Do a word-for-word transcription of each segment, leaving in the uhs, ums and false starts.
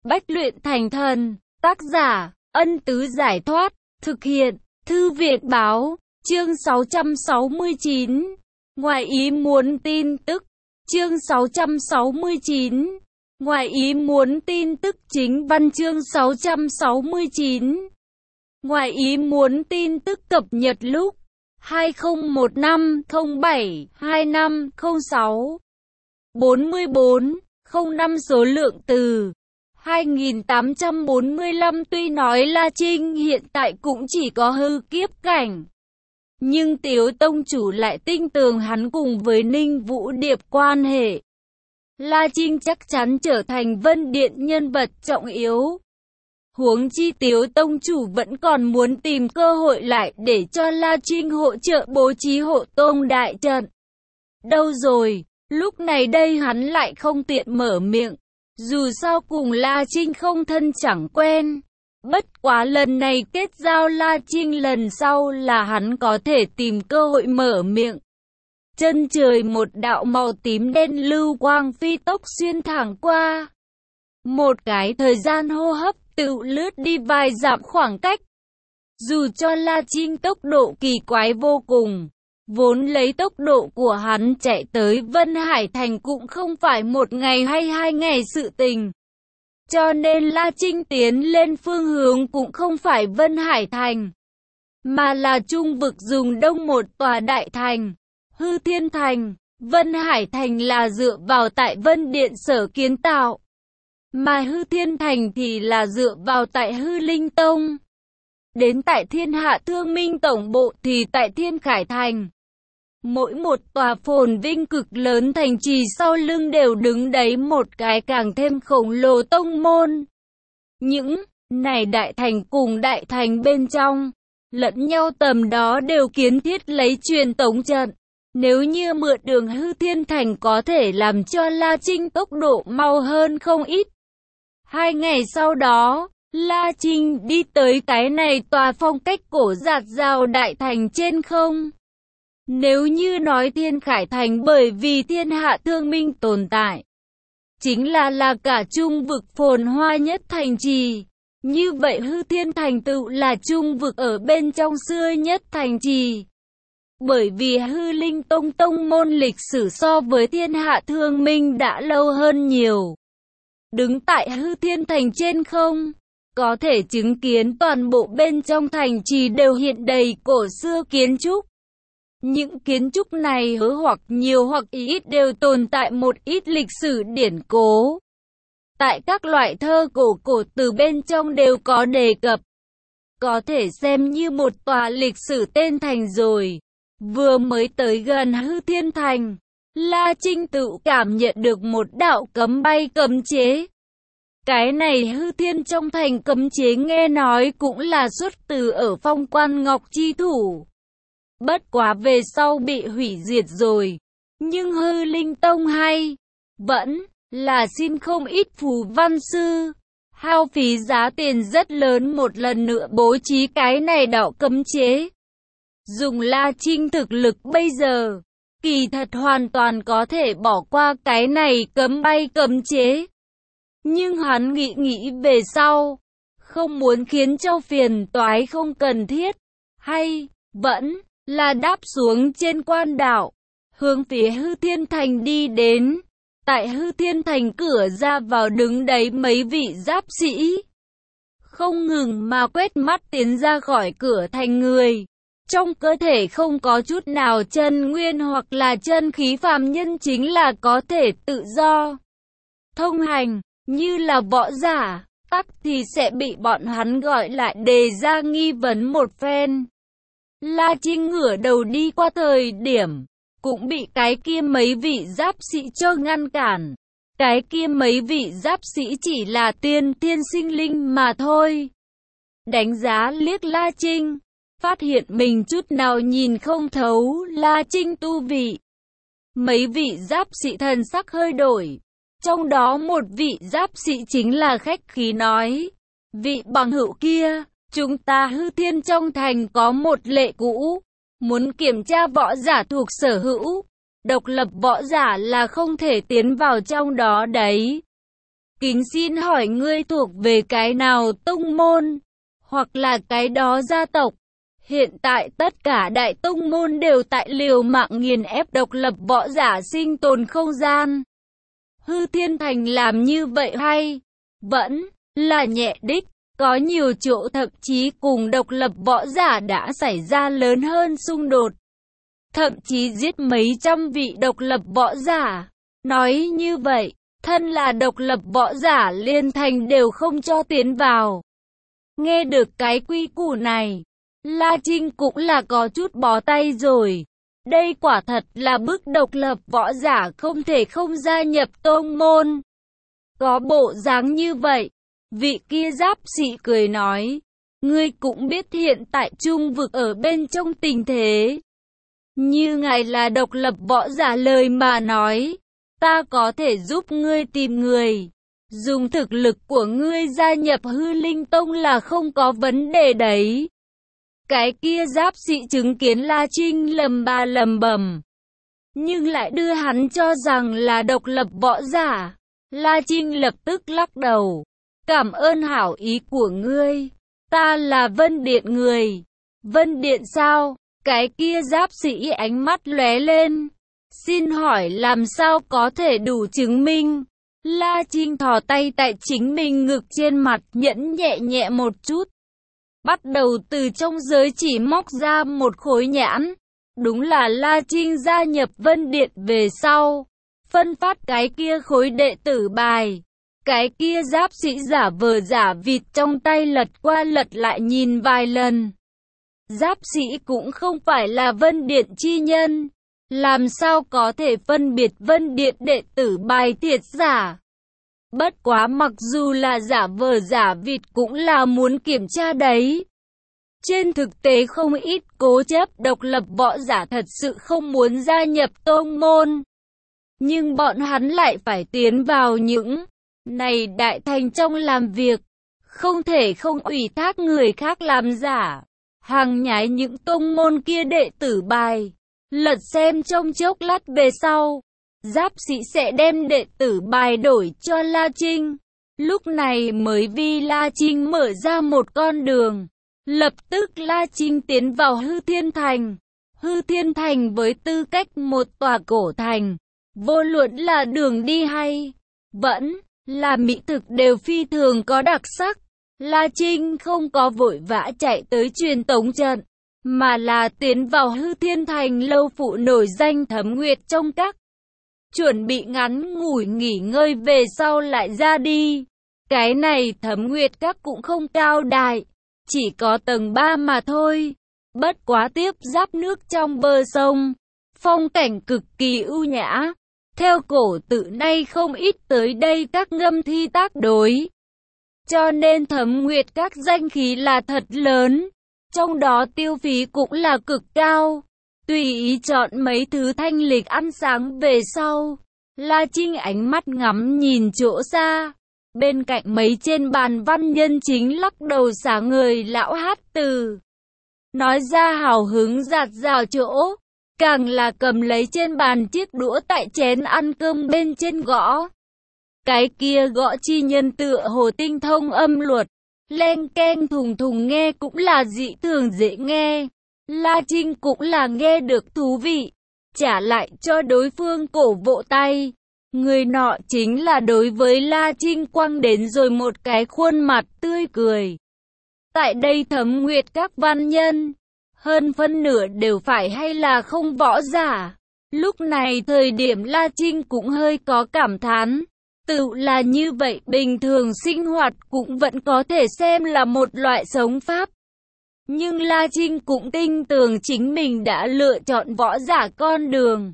Bách luyện thành thần, tác giả, Ân Tứ Giải Thoát, thực hiện, Thư Viện Báo, chương sáu trăm sáu mươi chín, ngoài ý muốn tin tức, chương sáu trăm sáu mươi chín, ngoài ý muốn tin tức chính văn chương sáu trăm sáu mươi chín, ngoài ý muốn tin tức cập nhật lúc hai không một năm không bảy hai năm không sáu, bốn mươi bốn, không năm số lượng từ hai nghìn tám trăm bốn mươi lăm. Tuy nói La Trinh hiện tại cũng chỉ có hư kiếp cảnh, nhưng Tiếu tông chủ lại tin tưởng hắn cùng với Ninh Vũ Điệp quan hệ. La Trinh chắc chắn trở thành Vân Điện nhân vật trọng yếu. Huống chi Tiếu tông chủ vẫn còn muốn tìm cơ hội lại để cho La Trinh hỗ trợ bố trí hộ tông đại trận. Đâu rồi, lúc này đây hắn lại không tiện mở miệng. Dù sao cùng La Trinh không thân chẳng quen. Bất quá lần này kết giao La Trinh, lần sau là hắn có thể tìm cơ hội mở miệng. Chân trời một đạo màu tím đen lưu quang phi tốc xuyên thẳng qua. Một cái thời gian hô hấp tự lướt đi vài dặm khoảng cách. Dù cho La Trinh tốc độ kỳ quái vô cùng, vốn lấy tốc độ của hắn chạy tới Vân Hải Thành cũng không phải một ngày hay hai ngày sự tình. Cho nên La Trinh tiến lên phương hướng cũng không phải Vân Hải Thành, mà là Trung vực dùng đông một tòa đại thành, Hư Thiên Thành. Vân Hải Thành là dựa vào tại Vân Điện sở kiến tạo, mà Hư Thiên Thành thì là dựa vào tại Hư Linh Tông. Đến tại Thiên Hạ Thương Minh Tổng Bộ thì tại Thiên Khải Thành. Mỗi một tòa phồn vinh cực lớn thành trì sau lưng đều đứng đấy một cái càng thêm khổng lồ tông môn. Những này đại thành cùng đại thành bên trong, lẫn nhau tầm đó đều kiến thiết lấy truyền tống trận. Nếu như mượn đường Hư Thiên Thành có thể làm cho La Trinh tốc độ mau hơn không ít. Hai ngày sau đó, La Trinh đi tới cái này tòa phong cách cổ dạt dào đại thành trên không. Nếu như nói Thiên Khải Thành bởi vì Thiên Hạ Thương Minh tồn tại, chính là là cả trung vực phồn hoa nhất thành trì. Như vậy Hư Thiên Thành tựu là trung vực ở bên trong xưa nhất thành trì. Bởi vì Hư Linh Tông tông môn lịch sử so với Thiên Hạ Thương Minh đã lâu hơn nhiều. Đứng tại Hư Thiên Thành trên không, có thể chứng kiến toàn bộ bên trong thành trì đều hiện đầy cổ xưa kiến trúc. Những kiến trúc này hứa hoặc nhiều hoặc ít đều tồn tại một ít lịch sử điển cố. Tại các loại thơ cổ cổ từ bên trong đều có đề cập. Có thể xem như một tòa lịch sử tên thành rồi. Vừa mới tới gần Hư Thiên Thành, La Trinh tự cảm nhận được một đạo cấm bay cấm chế. Cái này Hư Thiên trong thành cấm chế nghe nói cũng là xuất từ ở Phong Quan Ngọc chi thủ. Bất quá về sau bị hủy diệt rồi. Nhưng Hư Linh Tông hay vẫn là xin không ít phù văn sư, hao phí giá tiền rất lớn một lần nữa bố trí cái này đạo cấm chế. Dùng La Trinh thực lực bây giờ, kỳ thật hoàn toàn có thể bỏ qua cái này cấm bay cấm chế. Nhưng hắn nghĩ nghĩ về sau, không muốn khiến cho phiền toái không cần thiết, hay vẫn là đáp xuống trên quan đảo, hướng phía Hư Thiên Thành đi đến. Tại Hư Thiên Thành cửa ra vào đứng đấy mấy vị giáp sĩ, không ngừng mà quét mắt tiến ra khỏi cửa thành người. Trong cơ thể không có chút nào chân nguyên hoặc là chân khí phàm nhân chính là có thể tự do thông hành, như là võ giả, tắc thì sẽ bị bọn hắn gọi lại đề ra nghi vấn một phen. La Trinh ngửa đầu đi qua thời điểm, cũng bị cái kia mấy vị giáp sĩ cho ngăn cản. Cái kia mấy vị giáp sĩ chỉ là tiên thiên sinh linh mà thôi. Đánh giá liếc La Trinh, phát hiện mình chút nào nhìn không thấu La Trinh tu vị. Mấy vị giáp sĩ thần sắc hơi đổi. Trong đó một vị giáp sĩ chính là khách khí nói: vị bằng hữu kia, chúng ta Hư Thiên trong thành có một lệ cũ, muốn kiểm tra võ giả thuộc sở hữu, độc lập võ giả là không thể tiến vào trong đó đấy. Kính xin hỏi ngươi thuộc về cái nào tông môn, hoặc là cái đó gia tộc? Hiện tại tất cả đại tông môn đều tại liều mạng nghiền ép độc lập võ giả sinh tồn không gian. Hư Thiên Thành làm như vậy hay vẫn là nhẹ đích? Có nhiều chỗ thậm chí cùng độc lập võ giả đã xảy ra lớn hơn xung đột. Thậm chí giết mấy trăm vị độc lập võ giả. Nói như vậy, thân là độc lập võ giả liên thành đều không cho tiến vào. Nghe được cái quy củ này, La Trinh cũng là có chút bó tay rồi. Đây quả thật là bức độc lập võ giả không thể không gia nhập tông môn. Có bộ dáng như vậy, vị kia giáp sĩ cười nói, ngươi cũng biết hiện tại trung vực ở bên trong tình thế. Như ngài là độc lập võ giả lời mà nói, ta có thể giúp ngươi tìm người. Dùng thực lực của ngươi gia nhập Hư Linh Tông là không có vấn đề đấy. Cái kia giáp sĩ chứng kiến La Trinh lầm ba lầm bầm, nhưng lại đưa hắn cho rằng là độc lập võ giả. La Trinh lập tức lắc đầu. Cảm ơn hảo ý của ngươi. Ta là Vân Điện người. Vân Điện sao? Cái kia giáp sĩ ánh mắt lóe lên. Xin hỏi làm sao có thể đủ chứng minh? La Trinh thò tay tại chính mình ngực trên mặt nhẫn nhẹ nhẹ một chút. Bắt đầu từ trong giới chỉ móc ra một khối nhãn. Đúng là La Trinh gia nhập Vân Điện về sau. Phân phát cái kia khối đệ tử bài. Cái kia giáp sĩ giả vờ giả vịt trong tay lật qua lật lại nhìn vài lần. Giáp sĩ cũng không phải là Vân Điện chi nhân. Làm sao có thể phân biệt Vân Điện đệ tử bài thiệt giả? Bất quá mặc dù là giả vờ giả vịt cũng là muốn kiểm tra đấy. Trên thực tế không ít cố chấp độc lập võ giả thật sự không muốn gia nhập tông môn. Nhưng bọn hắn lại phải tiến vào những này đại thành trong làm việc. Không thể không ủy thác người khác làm giả. Hàng nhái những tông môn kia đệ tử bài. Lật xem trong chốc lát về sau. Giáp sĩ sẽ đem đệ tử bài đổi cho La Trinh. Lúc này mới vì La Trinh mở ra một con đường. Lập tức La Trinh tiến vào Hư Thiên Thành. Hư Thiên Thành với tư cách một tòa cổ thành. Vô luận là đường đi hay vẫn là mỹ thực đều phi thường có đặc sắc. La Trinh không có vội vã chạy tới truyền tống trận, mà là tiến vào Hư Thiên Thành lâu phụ nổi danh Thấm Nguyệt trong các. Chuẩn bị ngắn ngủi nghỉ ngơi về sau lại ra đi. Cái này Thấm Nguyệt các cũng không cao đại, chỉ có tầng ba mà thôi. Bất quá tiếp giáp nước trong bờ sông, phong cảnh cực kỳ ưu nhã. Theo cổ tự nay không ít tới đây các ngâm thi tác đối. Cho nên Thấm Nguyệt các danh khí là thật lớn. Trong đó tiêu phí cũng là cực cao. Tùy ý chọn mấy thứ thanh lịch ăn sáng về sau. La Trinh ánh mắt ngắm nhìn chỗ xa. Bên cạnh mấy trên bàn văn nhân chính lắc đầu sáng ngời lão hát từ. Nói ra hào hứng giạt rào chỗ. Càng là cầm lấy trên bàn chiếc đũa tại chén ăn cơm bên trên gõ. Cái kia gõ chi nhân tựa hồ tinh thông âm luật. Len keng thùng thùng nghe cũng là dị thường dễ nghe. La Trinh cũng là nghe được thú vị. Trả lại cho đối phương cổ vỗ tay. Người nọ chính là đối với La Trinh quăng đến rồi một cái khuôn mặt tươi cười. Tại đây Thấm Nguyệt các văn nhân. Hơn phân nửa đều phải hay là không võ giả. Lúc này thời điểm La Trinh cũng hơi có cảm thán. Tự là như vậy bình thường sinh hoạt cũng vẫn có thể xem là một loại sống pháp. Nhưng La Trinh cũng tin tưởng chính mình đã lựa chọn võ giả con đường.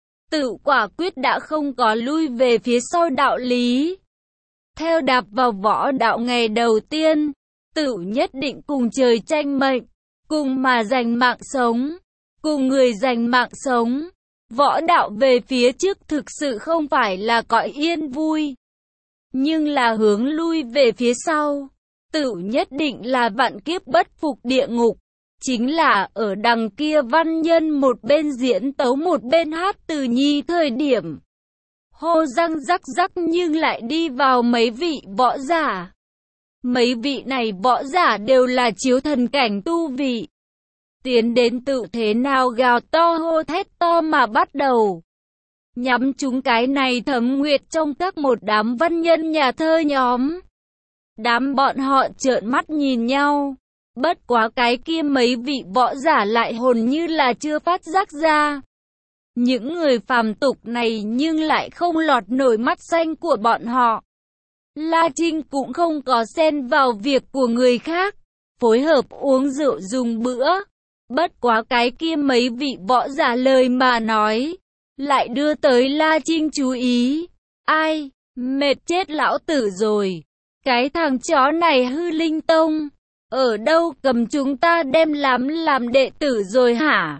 Tự quả quyết đã không có lui về phía sau đạo lý. Theo đạp vào võ đạo ngày đầu tiên, tự nhất định cùng trời tranh mệnh. Cùng mà giành mạng sống, cùng người giành mạng sống. Võ đạo về phía trước thực sự không phải là cõi yên vui, nhưng là hướng lui về phía sau. Tự nhất định là vạn kiếp bất phục địa ngục. Chính là ở đằng kia văn nhân một bên diễn tấu một bên hát từ nhi thời điểm. hô răng rắc rắc nhưng lại đi vào mấy vị võ giả. Mấy vị này võ giả đều là chiếu thần cảnh tu vị. Tiến đến tự thế nào gào to hô thét to mà bắt đầu. Nhắm chúng cái này Thẩm Nguyệt trong các một đám văn nhân nhà thơ nhóm. Đám bọn họ trợn mắt nhìn nhau. Bất quá cái kia mấy vị võ giả lại hồn như là chưa phát giác ra. Những người phàm tục này nhưng lại không lọt nổi mắt xanh của bọn họ. La Trinh cũng không có xen vào việc của người khác, phối hợp uống rượu dùng bữa. Bất quá cái kia mấy vị võ giả lời mà nói, lại đưa tới La Trinh chú ý. Ai, mệt chết lão tử rồi. Cái thằng chó này hư linh tông, ở đâu cầm chúng ta đem làm làm đệ tử rồi hả?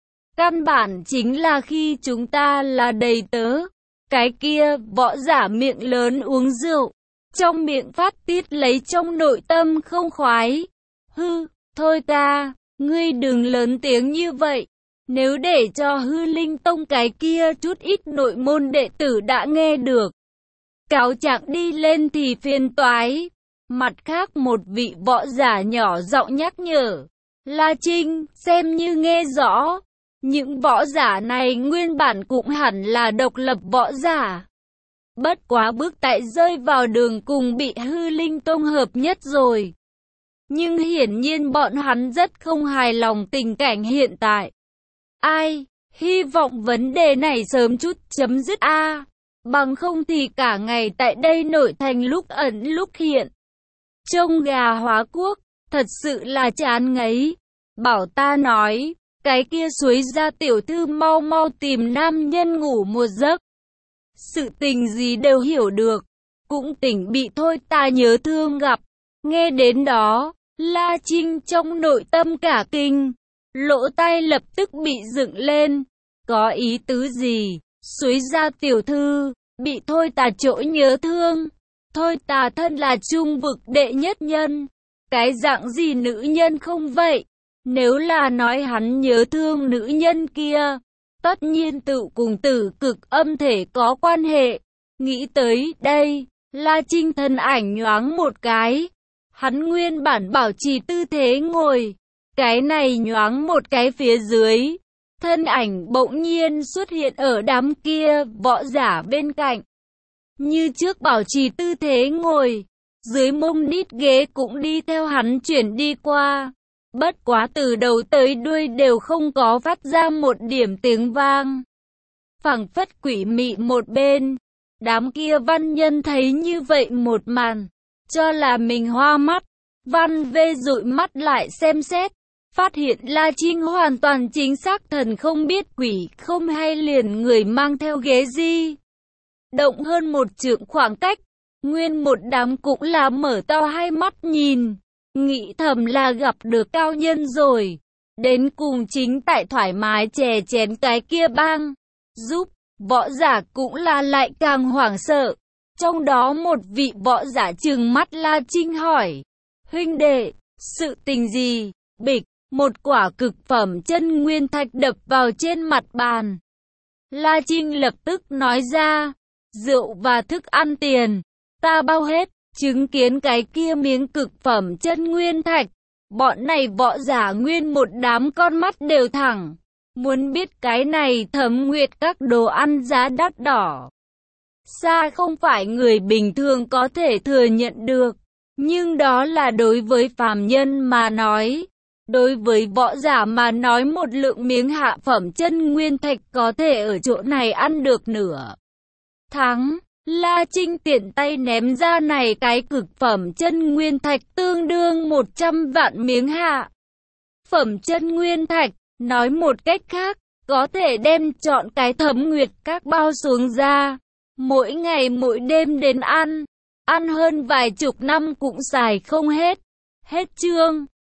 Căn bản chính là khi chúng ta là đầy tớ. Cái kia võ giả miệng lớn uống rượu, trong miệng phát tiết lấy trong nội tâm không khoái. Hư, thôi ta, ngươi đừng lớn tiếng như vậy. Nếu để cho hư linh tông cái kia chút ít nội môn đệ tử đã nghe được, cáo trạng đi lên thì phiền toái. Mặt khác một vị võ giả nhỏ giọng nhắc nhở. La Trinh, xem như nghe rõ. Những võ giả này nguyên bản cũng hẳn là độc lập võ giả. Bất quá bước tại rơi vào đường cùng bị hư linh tông hợp nhất rồi. Nhưng hiển nhiên bọn hắn rất không hài lòng tình cảnh hiện tại. Ai, hy vọng vấn đề này sớm chút chấm dứt a, bằng không thì cả ngày tại đây nội thành lúc ẩn lúc hiện. Trông gà hóa quốc, thật sự là chán ngấy. Bảo ta nói, cái kia suối ra tiểu thư mau mau tìm nam nhân ngủ một giấc. Sự tình gì đều hiểu được, cũng tỉnh bị thôi ta nhớ thương gặp. Nghe đến đó, La Trinh trong nội tâm cả kinh, lỗ tai lập tức bị dựng lên. Có ý tứ gì? Suối ra tiểu thư, bị thôi ta chỗ nhớ thương. Thôi ta thân là trung vực đệ nhất nhân, cái dạng gì nữ nhân không vậy? Nếu là nói hắn nhớ thương nữ nhân kia, tất nhiên tự cùng tử cực âm thể có quan hệ. Nghĩ tới đây, La Trinh thân ảnh nhoáng một cái. Hắn nguyên bản bảo trì tư thế ngồi, cái này nhoáng một cái phía dưới. Thân ảnh bỗng nhiên xuất hiện ở đám kia võ giả bên cạnh. Như trước bảo trì tư thế ngồi, dưới mông đít ghế cũng đi theo hắn chuyển đi qua. Bất quá từ đầu tới đuôi đều không có phát ra một điểm tiếng vang. Phảng phất quỷ mị một bên. Đám kia văn nhân thấy như vậy một màn, cho là mình hoa mắt. Văn vê dụi mắt lại xem xét, phát hiện La Trinh hoàn toàn chính xác thần không biết quỷ không hay liền người mang theo ghế di động hơn một trượng khoảng cách. Nguyên một đám cũng là mở to hai mắt nhìn, nghĩ thầm là gặp được cao nhân rồi. Đến cùng chính tại thoải mái chè chén cái kia bang giúp, võ giả cũng là lại càng hoảng sợ. Trong đó một vị võ giả trừng mắt La Trinh hỏi, huynh đệ, sự tình gì? Bịch, một quả cực phẩm chân nguyên thạch đập vào trên mặt bàn. La Trinh lập tức nói ra, rượu và thức ăn tiền, ta bao hết. Chứng kiến cái kia miếng cực phẩm chân nguyên thạch, bọn này võ giả nguyên một đám con mắt đều thẳng. Muốn biết cái này Thẩm Nguyệt các đồ ăn giá đắt đỏ, xa không phải người bình thường có thể thừa nhận được. Nhưng đó là đối với phàm nhân mà nói. Đối với võ giả mà nói một lượng miếng hạ phẩm chân nguyên thạch có thể ở chỗ này ăn được nửa tháng. La Trinh tiện tay ném ra này cái cực phẩm chân nguyên thạch tương đương một trăm vạn miếng hạ phẩm chân nguyên thạch. Nói một cách khác, có thể đem chọn cái Thẩm Nguyệt các bao xuống ra. Mỗi ngày mỗi đêm đến ăn, ăn hơn vài chục năm cũng xài không hết. Hết chương.